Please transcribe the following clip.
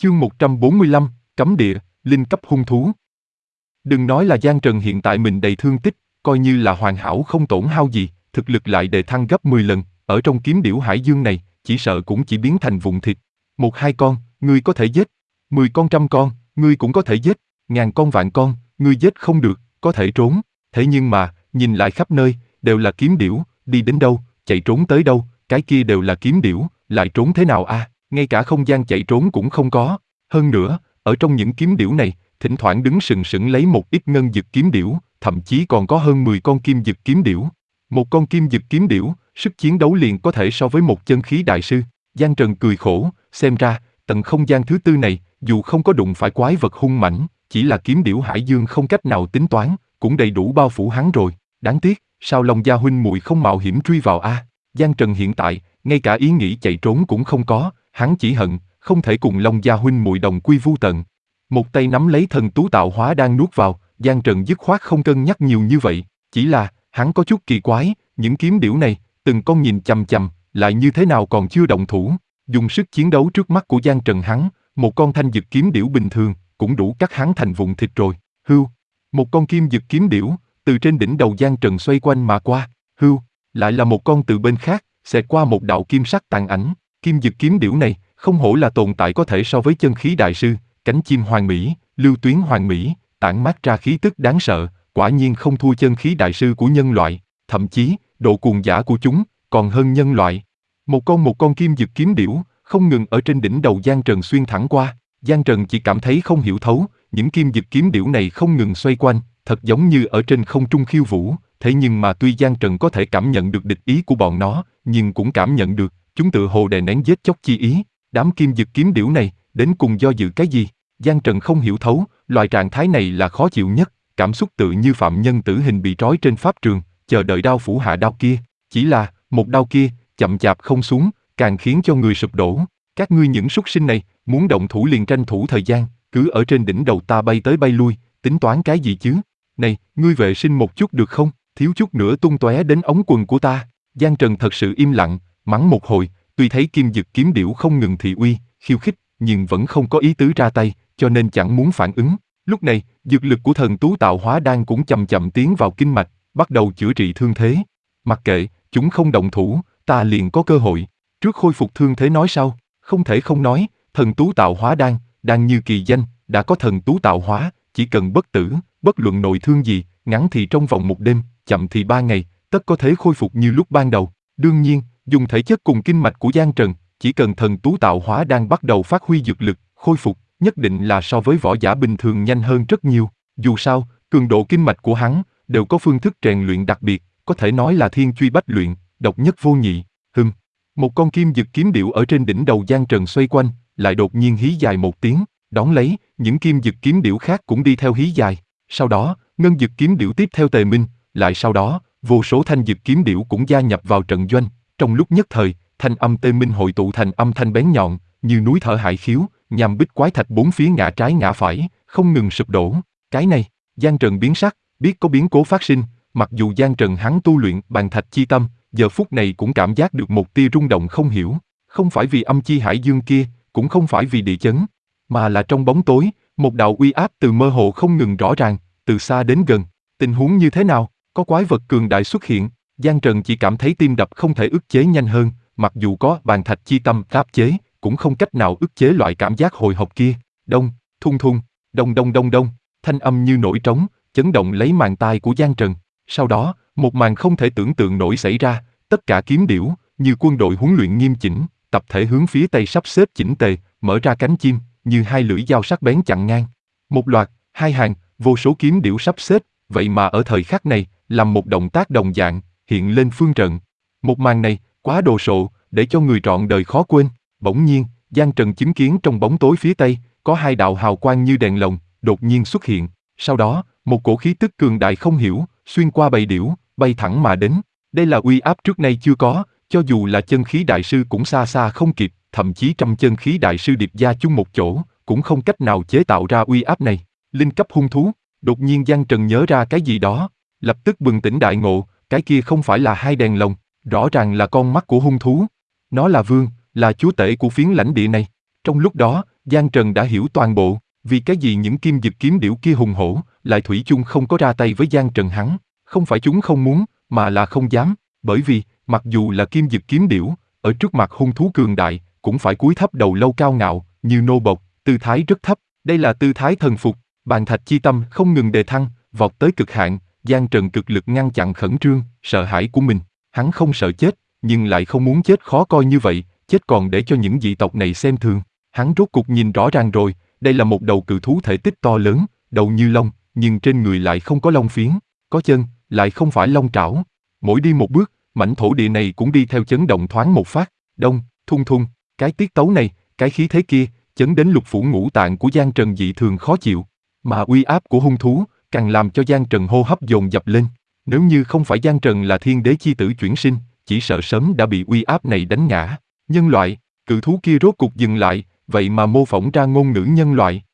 Chương 145, Cấm địa, linh cấp hung thú. Đừng nói là Giang Trần hiện tại mình đầy thương tích, coi như là hoàn hảo không tổn hao gì, thực lực lại đề thăng gấp 10 lần, ở trong kiếm điểu hải dương này, chỉ sợ cũng chỉ biến thành vụn thịt. 1-2 con, ngươi có thể giết. 10 con 100 con, ngươi cũng có thể giết. 1000 con 1.000 con, ngươi giết không được, có thể trốn. Thế nhưng mà, nhìn lại khắp nơi, đều là kiếm điểu, đi đến đâu, chạy trốn tới đâu, cái kia đều là kiếm điểu, lại trốn thế nào a? Ngay cả không gian chạy trốn cũng không có. Hơn nữa, ở trong những kiếm điểu này, thỉnh thoảng đứng sừng sững lấy một ít ngân dực kiếm điểu, thậm chí còn có hơn 10 con kim dực kiếm điểu. Một con kim dực kiếm điểu, sức chiến đấu liền có thể so với một chân khí đại sư. Giang Trần cười khổ, xem ra, tận không gian thứ tư này, dù không có đụng phải quái vật hung mãnh, chỉ là kiếm điểu hải dương không cách nào tính toán, cũng đầy đủ bao phủ hắn rồi. Đáng tiếc, sao Long Gia huynh muội không mạo hiểm truy vào a? Giang Trần hiện tại, ngay cả ý nghĩ chạy trốn cũng không có, hắn chỉ hận, không thể cùng Long Gia huynh muội đồng quy vu tận. Một tay nắm lấy thần tú tạo hóa đang nuốt vào, Giang Trần dứt khoát không cân nhắc nhiều như vậy, chỉ là, hắn có chút kỳ quái, những kiếm điểu này, từng con nhìn chằm chằm, lại như thế nào còn chưa động thủ. Dùng sức chiến đấu trước mắt của Giang Trần hắn, một con thanh dực kiếm điểu bình thường, cũng đủ cắt hắn thành vụn thịt rồi. Hưu, một con kim dực kiếm điểu, từ trên đỉnh đầu Giang Trần xoay quanh mà qua. Hưu, lại là một con từ bên khác, xẹt qua một đạo kim sắc tàn ảnh. Kim dực kiếm điểu này, không hổ là tồn tại có thể so với chân khí đại sư, cánh chim hoàn mỹ, lưu tuyến hoàn mỹ, tản mát ra khí tức đáng sợ, quả nhiên không thua chân khí đại sư của nhân loại, thậm chí, độ cuồng dã của chúng, còn hơn nhân loại. Một con kim dực kiếm điểu, không ngừng ở trên đỉnh đầu Giang Trần xuyên thẳng qua, Giang Trần chỉ cảm thấy không hiểu thấu, những kim dực kiếm điểu này không ngừng xoay quanh, thật giống như ở trên không trung khiêu vũ, thế nhưng mà tuy Giang Trần có thể cảm nhận được địch ý của bọn nó, nhưng cũng cảm nhận được, chúng tự hồ đè nén giết chóc chi ý, đám kim dực kiếm điểu này, đến cùng do dự cái gì? Giang Trần không hiểu thấu, loại trạng thái này là khó chịu nhất, cảm xúc tự như phạm nhân tử hình bị trói trên pháp trường, chờ đợi đao phủ hạ đao kia, chỉ là, một đao kia, chậm chạp không xuống, càng khiến cho người sụp đổ. Các ngươi những súc sinh này, muốn động thủ liền tranh thủ thời gian, cứ ở trên đỉnh đầu ta bay tới bay lui, tính toán cái gì chứ? Này, ngươi vệ sinh một chút được không? Thiếu chút nữa tung tóe đến ống quần của ta. Giang Trần thật sự im lặng, mắng một hồi, tuy thấy kim dực kiếm điểu không ngừng thị uy, khiêu khích, nhưng vẫn không có ý tứ ra tay, cho nên chẳng muốn phản ứng. Lúc này, dược lực của thần tú tạo hóa đan cũng chậm chậm tiến vào kinh mạch, bắt đầu chữa trị thương thế. Mặc kệ, chúng không động thủ, ta liền có cơ hội. Trước khôi phục thương thế nói sau, không thể không nói, thần tú tạo hóa đan, đan như kỳ danh, đã có thần tú tạo hóa, chỉ cần bất tử, bất luận nội thương gì, ngắn thì trong vòng 1 đêm, chậm thì 3 ngày, tất có thể khôi phục như lúc ban đầu. Đương nhiên, dùng thể chất cùng kinh mạch của Giang Trần, chỉ cần thần tú tạo hóa đang bắt đầu phát huy dược lực, khôi phục, nhất định là so với võ giả bình thường nhanh hơn rất nhiều. Dù sao, cường độ kinh mạch của hắn, đều có phương thức rèn luyện đặc biệt, có thể nói là thiên truy bách luyện, độc nhất vô nhị. Một con kim dực kiếm điểu ở trên đỉnh đầu Giang Trần xoay quanh, lại đột nhiên hí dài một tiếng, đón lấy, những kim dực kiếm điểu khác cũng đi theo hí dài. Sau đó, ngân dực kiếm điểu tiếp theo tề minh, lại sau đó, vô số thanh dực kiếm điểu cũng gia nhập vào trận doanh. Trong lúc nhất thời, thanh âm tê minh hội tụ thành âm thanh bén nhọn, như núi thở hải khiếu, nhằm bích quái thạch bốn phía ngã trái ngã phải, không ngừng sụp đổ. Cái này, Giang Trần biến sắc, biết có biến cố phát sinh, mặc dù Giang Trần hắn tu luyện bàn thạch chi tâm, giờ phút này cũng cảm giác được một tia rung động không hiểu, không phải vì âm chi hải dương kia, cũng không phải vì địa chấn, mà là trong bóng tối, một đạo uy áp từ mơ hồ không ngừng rõ ràng, từ xa đến gần. Tình huống như thế nào? Có quái vật cường đại xuất hiện, Giang Trần chỉ cảm thấy tim đập không thể ức chế nhanh hơn, mặc dù có bàn thạch chi tâm áp chế, cũng không cách nào ức chế loại cảm giác hồi hộp kia. Đông, thung thung, đông đông đông đông, thanh âm như nổi trống, chấn động lấy màng tai của Giang Trần. Sau đó, một màn không thể tưởng tượng nổi xảy ra, tất cả kiếm điểu, như quân đội huấn luyện nghiêm chỉnh, tập thể hướng phía tây sắp xếp chỉnh tề, mở ra cánh chim, như hai lưỡi dao sắc bén chặn ngang. Một loạt, hai hàng, vô số kiếm điểu sắp xếp, vậy mà ở thời khắc này, làm một động tác đồng dạng, hiện lên phương trận. Một màn này, quá đồ sộ, để cho người trọn đời khó quên. Bỗng nhiên, Giang Trần chứng kiến trong bóng tối phía tây, có hai đạo hào quang như đèn lồng, đột nhiên xuất hiện. Sau đó, một cổ khí tức cường đại không hiểu, xuyên qua bầy điểu, bay thẳng mà đến. Đây là uy áp trước nay chưa có, cho dù là chân khí đại sư cũng xa xa không kịp, thậm chí trăm chân khí đại sư điệp gia chung một chỗ, cũng không cách nào chế tạo ra uy áp này. Linh cấp hung thú, đột nhiên Giang Trần nhớ ra cái gì đó, lập tức bừng tỉnh đại ngộ, cái kia không phải là hai đèn lồng, rõ ràng là con mắt của hung thú. Nó là vương, là chúa tể của phiến lãnh địa này. Trong lúc đó, Giang Trần đã hiểu toàn bộ, vì cái gì những kim dực kiếm điểu kia hùng hổ, lại thủy chung không có ra tay với Giang Trần hắn, không phải chúng không muốn, mà là không dám, bởi vì, mặc dù là kim dực kiếm điểu, ở trước mặt hung thú cường đại, cũng phải cúi thấp đầu lâu cao ngạo, như nô bộc, tư thái rất thấp, đây là tư thái thần phục, bàn thạch chi tâm không ngừng đề thăng, vọt tới cực hạn, Giang Trần cực lực ngăn chặn khẩn trương, sợ hãi của mình, hắn không sợ chết, nhưng lại không muốn chết khó coi như vậy, chết còn để cho những dị tộc này xem thường. Hắn rốt cục nhìn rõ ràng rồi, đây là một đầu cự thú thể tích to lớn, đầu như long, nhưng trên người lại không có lông phiến, có chân, lại không phải long trảo. Mỗi đi một bước, mảnh thổ địa này cũng đi theo chấn động thoáng một phát, đông, thung thung, cái tiết tấu này, cái khí thế kia, chấn đến lục phủ ngũ tạng của Giang Trần dị thường khó chịu. Mà uy áp của hung thú, càng làm cho Giang Trần hô hấp dồn dập lên. Nếu như không phải Giang Trần là thiên đế chi tử chuyển sinh, chỉ sợ sớm đã bị uy áp này đánh ngã. Nhân loại, cự thú kia rốt cục dừng lại, vậy mà mô phỏng ra ngôn ngữ nhân loại.